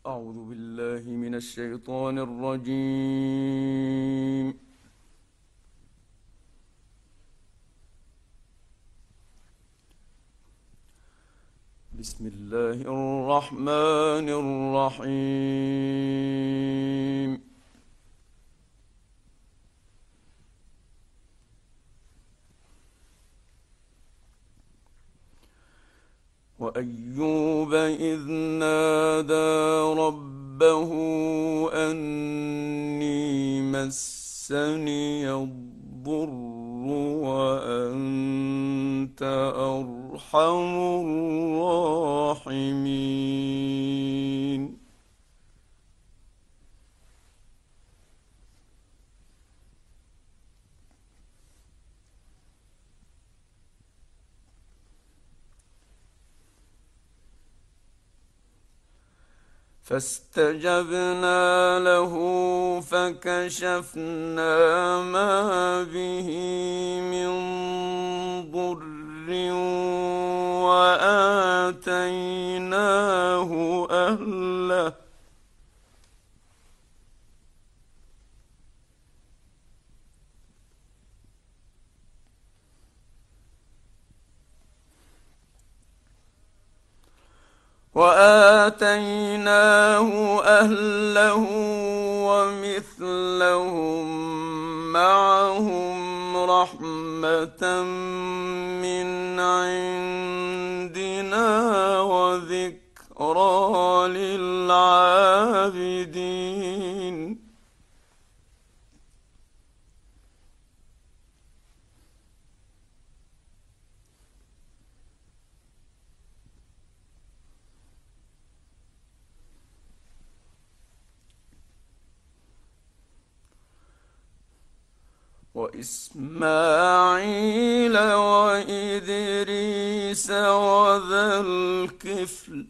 أعوذ بالله من الشيطان الرجيم. بسم الله الرحمن الرحيم. وأيوب إذ نادى ربه أني مسني الضر وأنت أرحم الراحمين. فاستجبنا له فكشفنا ما به من ضر وآتيناه أهله ومثلهم معهم رحمة من عندنا وذكرى للعابدين. وإسماعيل وإدريس وذا الكفل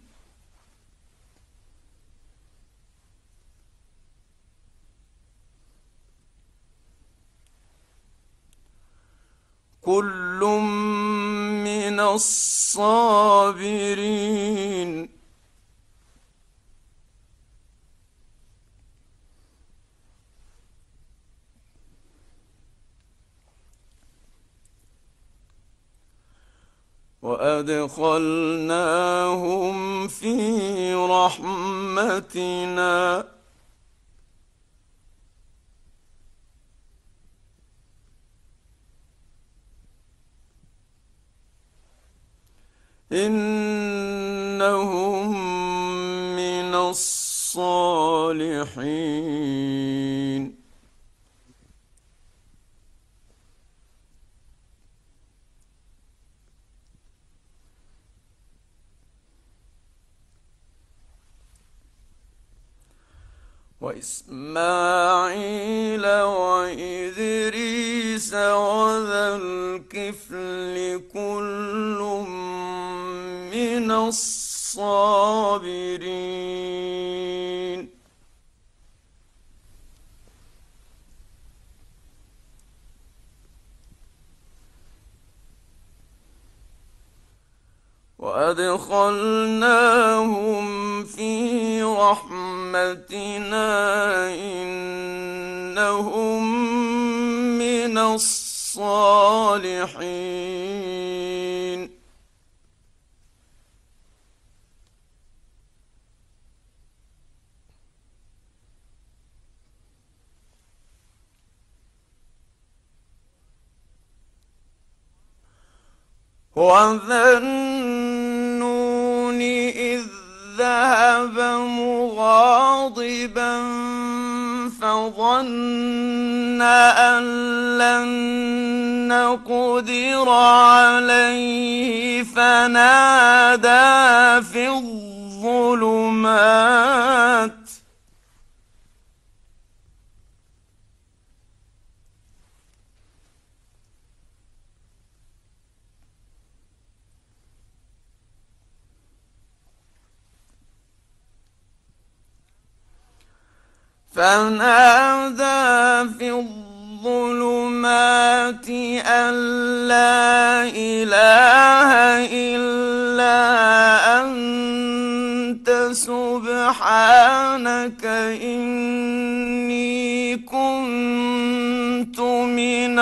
كل من الصابرين. وأدخلناهم في رحمتنا إنهم من الصالحين. وإسماعيل وإدريس وذا الكفل كل من الصابرين. وأدخلناهم في رحمتنا إنهم من الصالحين. وذا النون إذ ذهب مغاضبا فظن أن لن نقدر عليه فنادى في الظلمات أن لا إله إلا أنت سبحانك سبحانك إني كنت من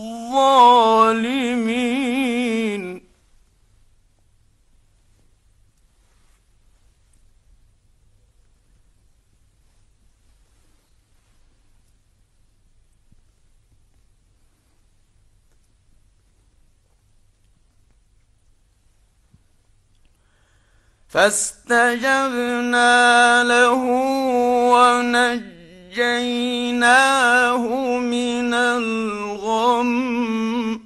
الظالمين. فاستجبنا له ونجيناه من الغم.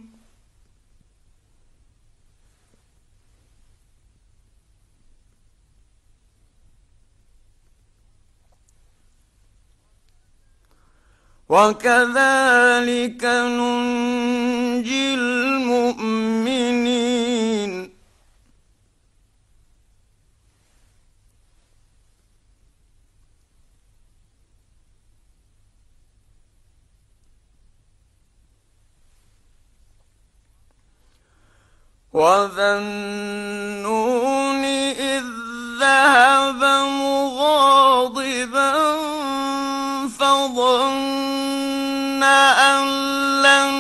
وكذلك ننجي المؤمنين. وذا النون إذ ذهب مغاضبا فظن أن لن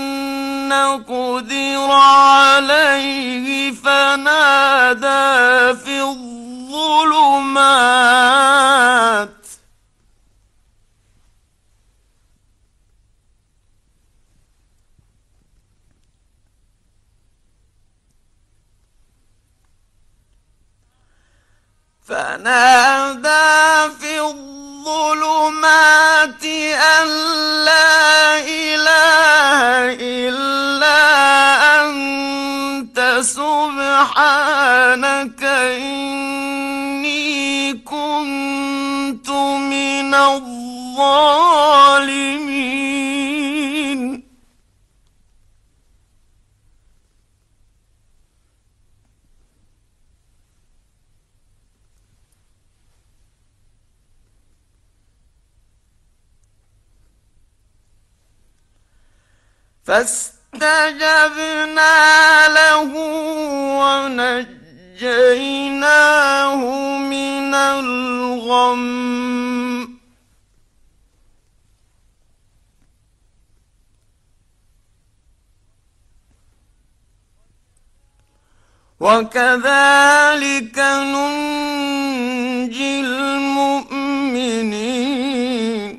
نقدر عليه فنادى في الظلمات أن لا إله إلا أنت سبحانك إني كنت من الظالمين. فاستجبنا له ونجيناه من الغم. وكذلك ننجي المؤمنين.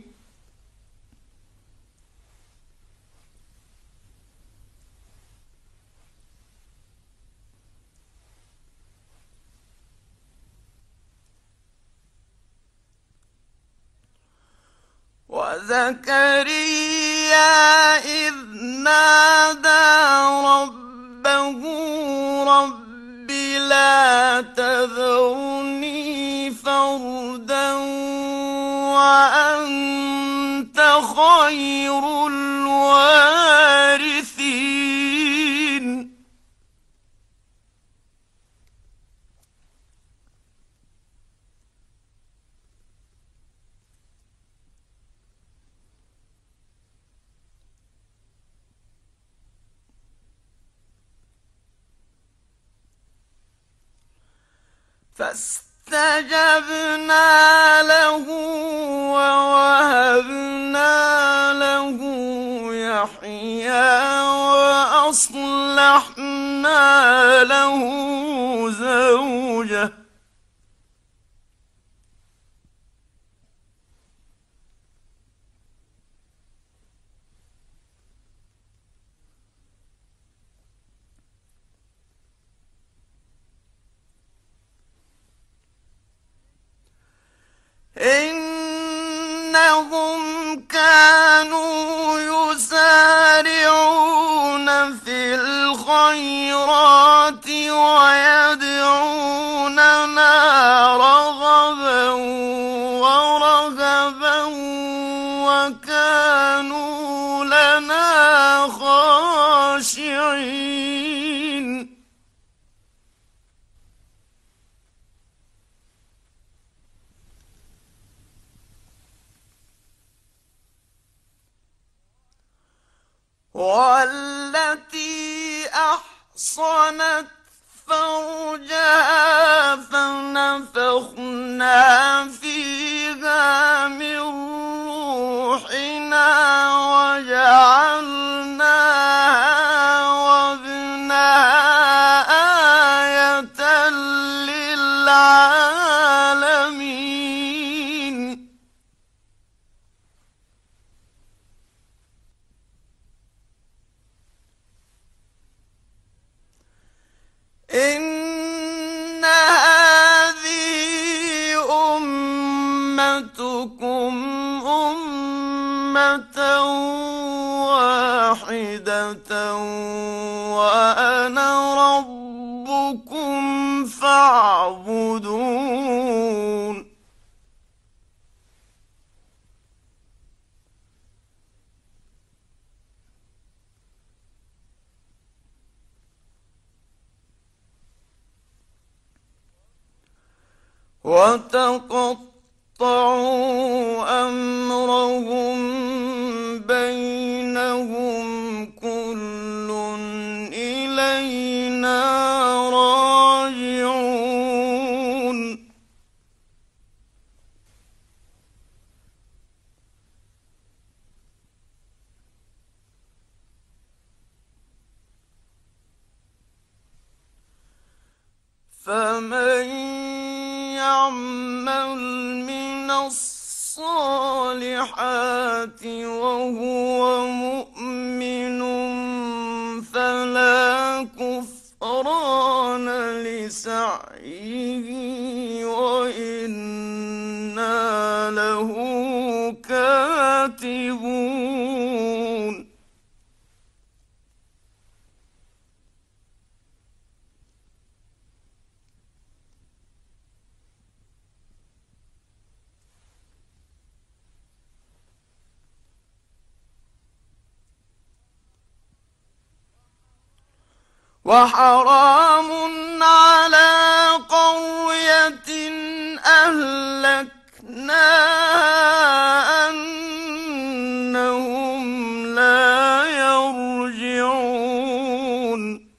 وزكريا إذ نادى ربه رب لا تذرني فردا وأنت خير الوارثين. فاستجبنا له ووهبنا له يحيى وأصلحنا له زوجه إنهم كانوا يسارعون في الخيرات ويدعوننا رغبا ورهبا وكانوا لنا خاشعين. والتي أحصنت فرجها فنفخنا فيها من روحنا وجعلناها وابنها آية للعالمين. إن هذه أمتكم أمة واحدة وأنا ربكم فاعبدون. وتقطعوا أمرهم بينهم كل إلينا راجعون. فمن يعمل من الصالحات وهو مؤمن فلا كفران لسعيه وإنا له كاتبون. وحرام على قرية أهلكناها أنهم لا يرجعون.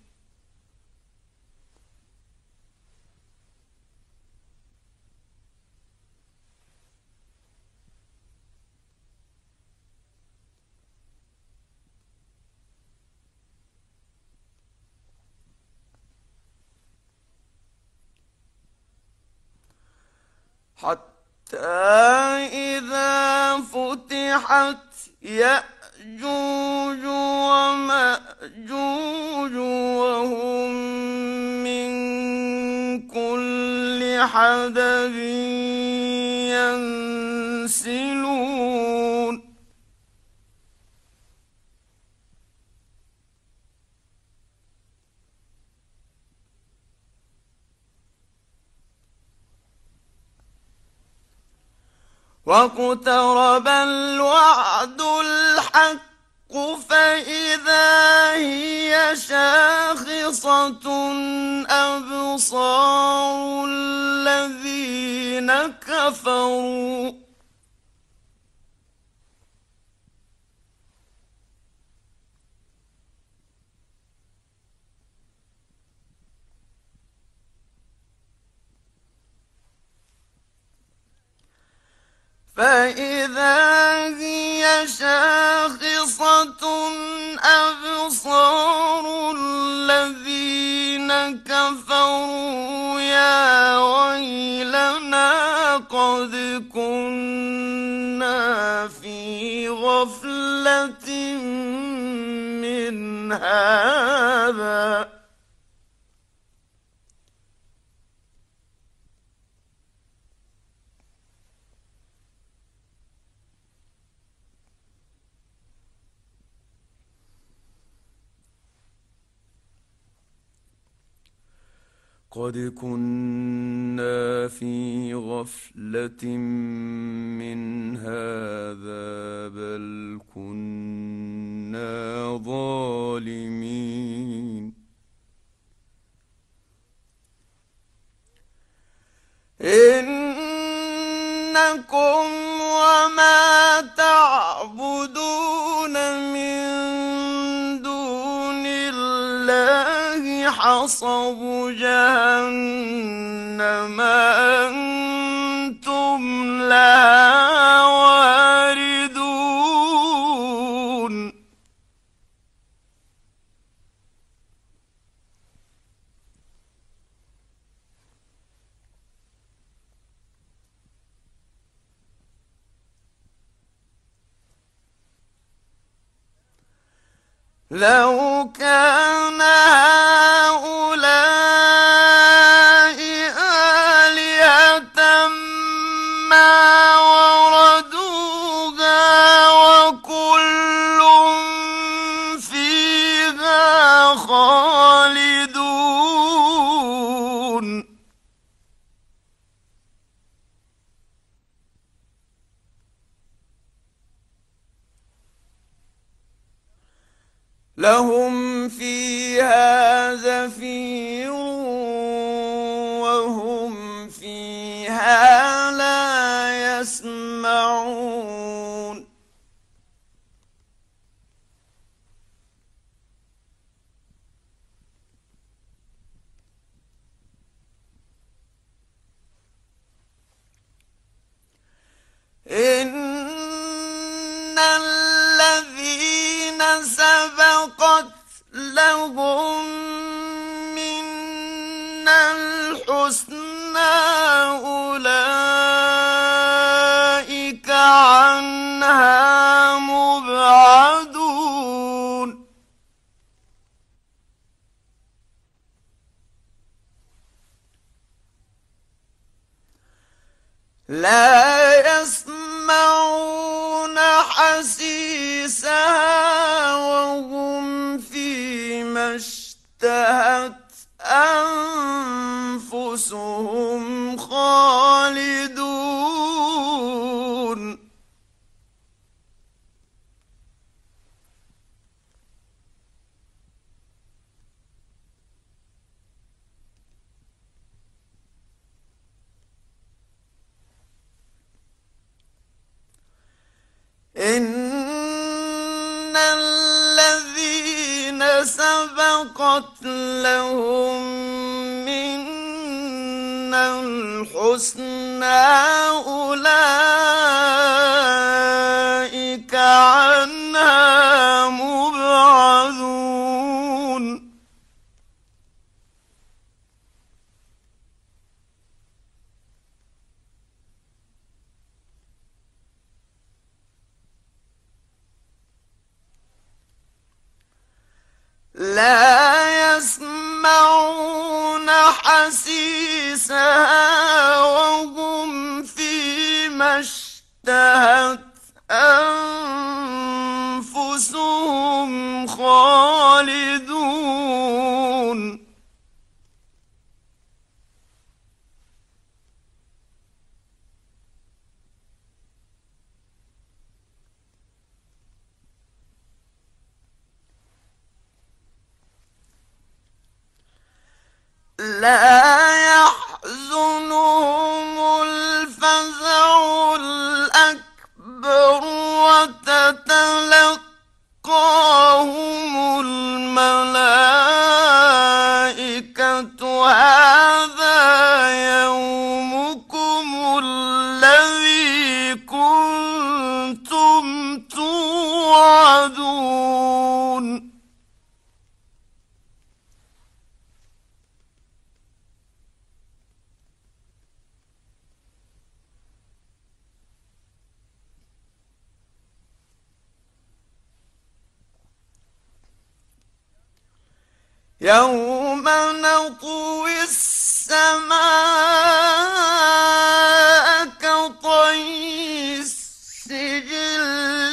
حتى إذا فتحت يأجوج ومأجوج وهم من كل حدب ينسلون. واقترب الوعد الحق فإذا هي شاخصة أبصار الذين كفروا فإذا هي شاخصة أبصار الذين كفروا يا ويلنا قد كنا في غفلة من هذا قد كنا في غفلة من هذا بل كنا ظالمين. إنكم وما تعبدون من دون الله حصب حصب جهنم أنتم لها واردون لو كان هؤلاء آلهة ما وردوها وكل فيها خالدون لهم فيها زفير وهم فيها لا يسمعون إن الذين سبقت لهم منا الحسنى أولئك عنها مبعدون لا يسمعون حسيسها وهم فيما اشتهت أنفسهم خالدون إن الذين سبقت لهم منا الحسنى أولئك عنها مبعدون لا يسمعون حسيسها وهم فيما اشتهت أنفسهم خالدون لا يحزنهم الفزع الأكبر وتتلقاهم الملائكة هذا يومكم الذي كنتم توعدون يوم نطوي السماء كطي السجل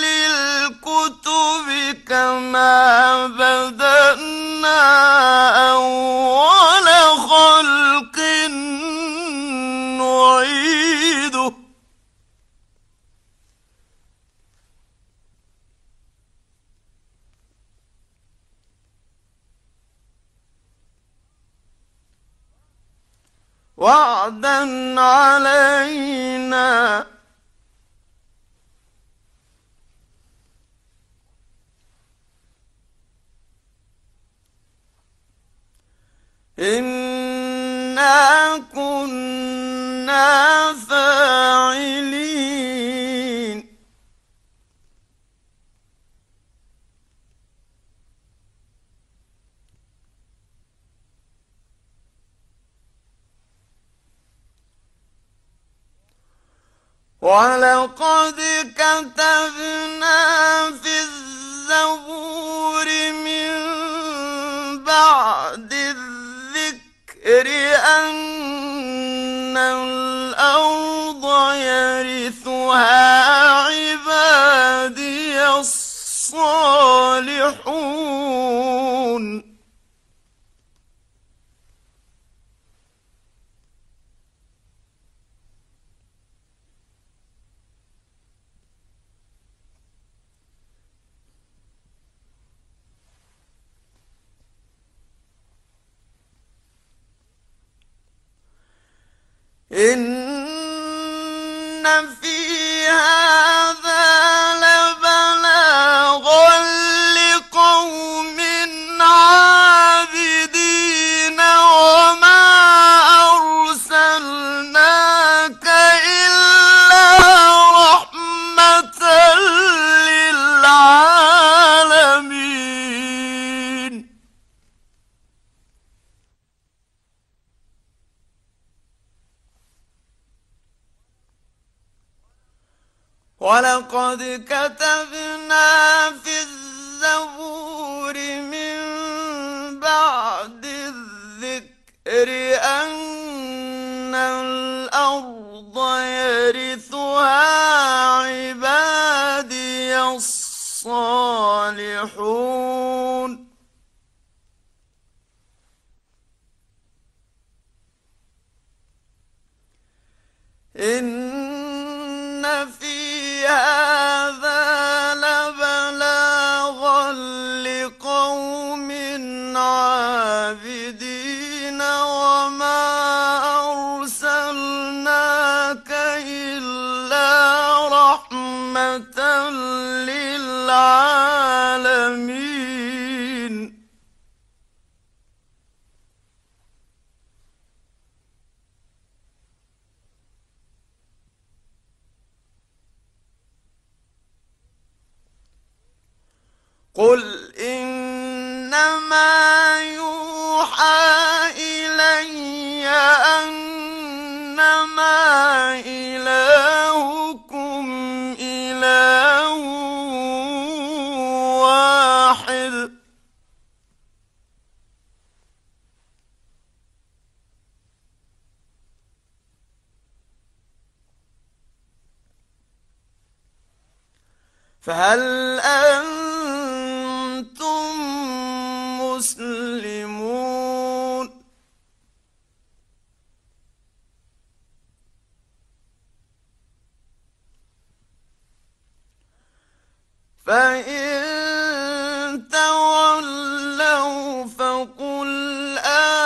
للكتب كما بدأنا أول خلق نعيده وعدا علينا إنا كنا فاعلين ولقد كتبنا في الزبور من بعد الذكر أن الأرض يرثها عبادي الصالحون إن في هذا لبلاغا لقوم عابدين وما أرسلناك إلا رحمة للعالمين ولقد كتبنا في الزبور من بعد الذكر أن الأرض يرثها عبادي الصالحون إن في هذا لبلاغا لقوم عابدين وما أرسلناك إلا رحمة للعالمين قل إنما يوحى إلي أنما إلهكم إله واحد فهل أنتم مسلمون فإن تولوا فقل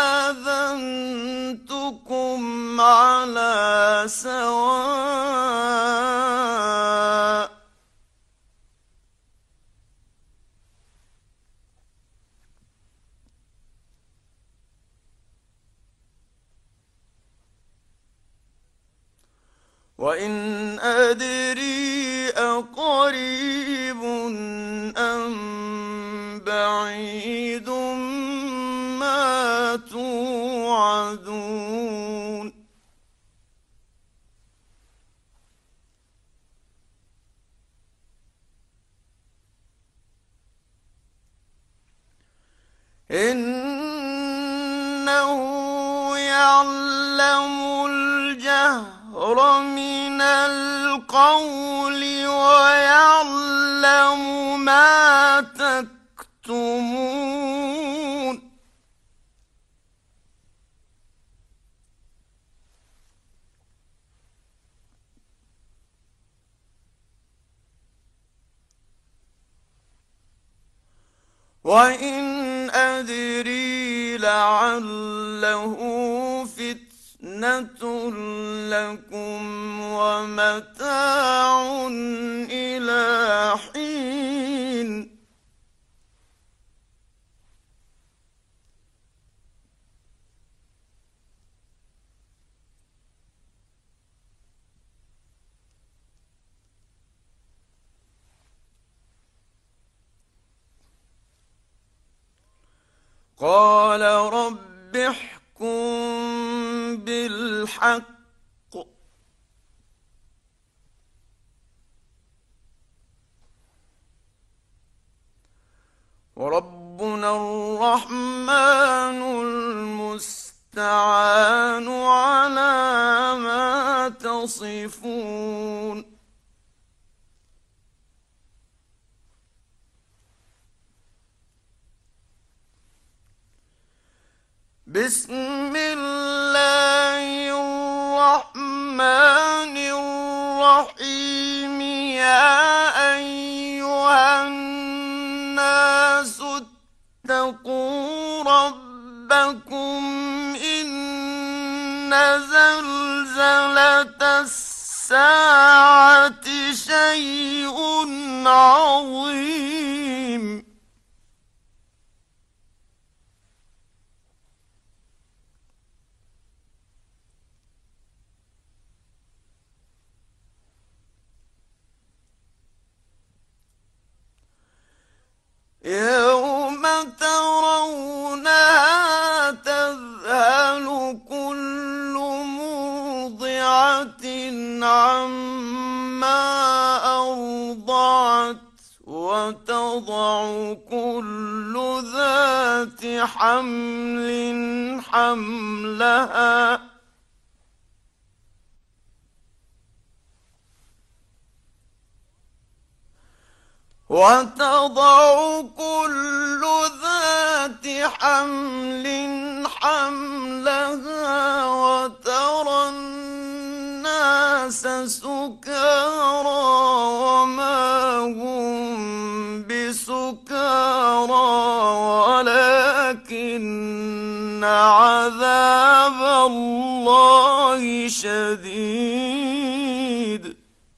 آذنتكم على سواء وإن أدري أقريب أم بعيد ما توعدون إنه يعلم الجهر من القول ويعلم ما تكتمون وإن أدري لعله فتنة لكم ومتاع إلى حين قال رب احكم بالحق وربنا الرحمن المستعان على ما تصفون بسم الله الرحمن الرحيم يا أيها الناس اتقوا ربكم إن زلزلة الساعة شيء عظيم يوم ترونها تذهل كل مرضعة عما أرضعت وتضع كل ذات حمل حملها وتضع كل ذات حمل حملها وترى الناس سكارى وما هم بسكارى ولكن عذاب الله شديد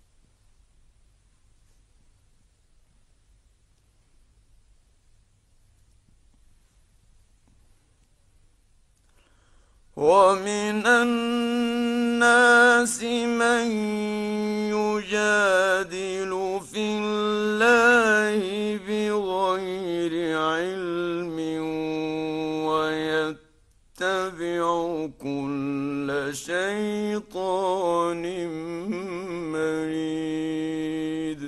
ومن الناس من يجادل في الله بغير علم ويتبع كل شيطان مريد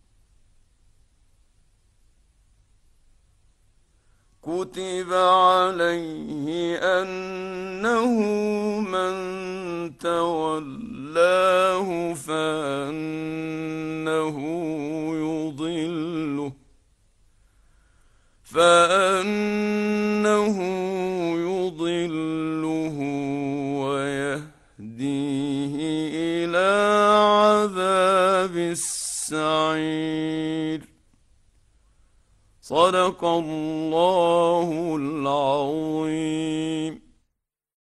كتب عليه أنه من تولاه فأنه يضله ويهديه إلى عذاب السعير صدق الله العظيم.